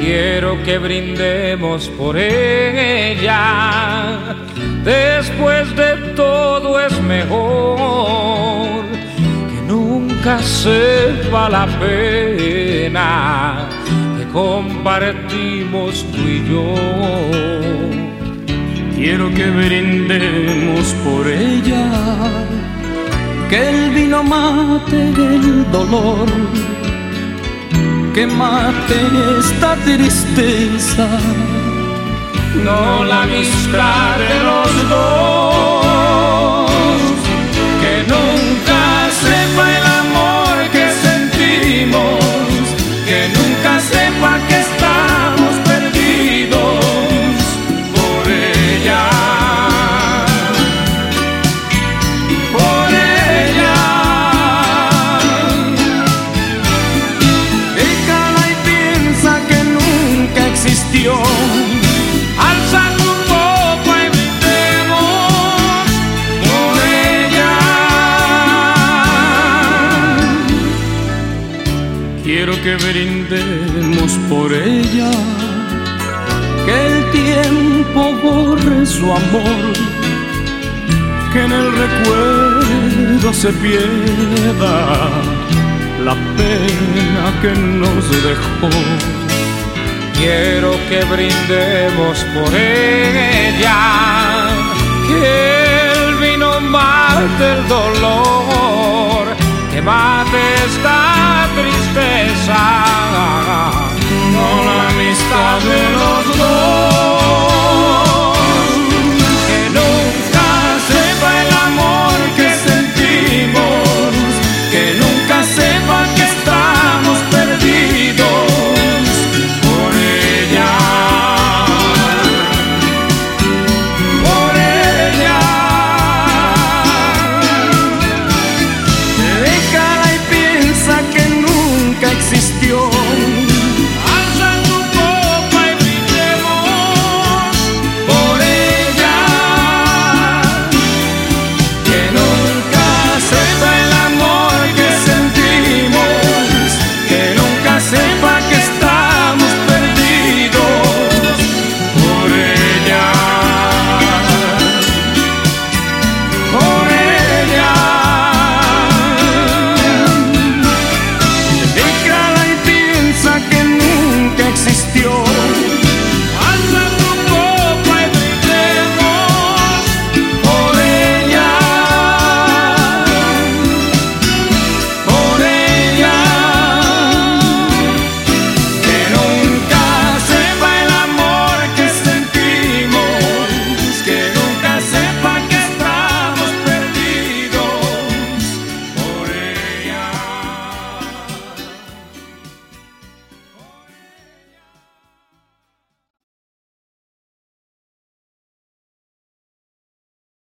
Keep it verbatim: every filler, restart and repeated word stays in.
Quiero que brindemos por ella. Después de todo es mejor que nunca sepa la pena que compartimos tú y yo. Quiero que brindemos por ella, que el vino mate el dolor, que mate esta tristeza, no la amistad de los dos, que nunca sepa el amor que sentimos, que nunca sepa que estamos perdidos por ella, por ella. Déjala y piensa que nunca existió. Quiero que brindemos por ella, que el tiempo borre su amor, que en el recuerdo se pierda la pena que nos dejó. Quiero que brindemos por ella, que el vino mate el dolor, que mate esta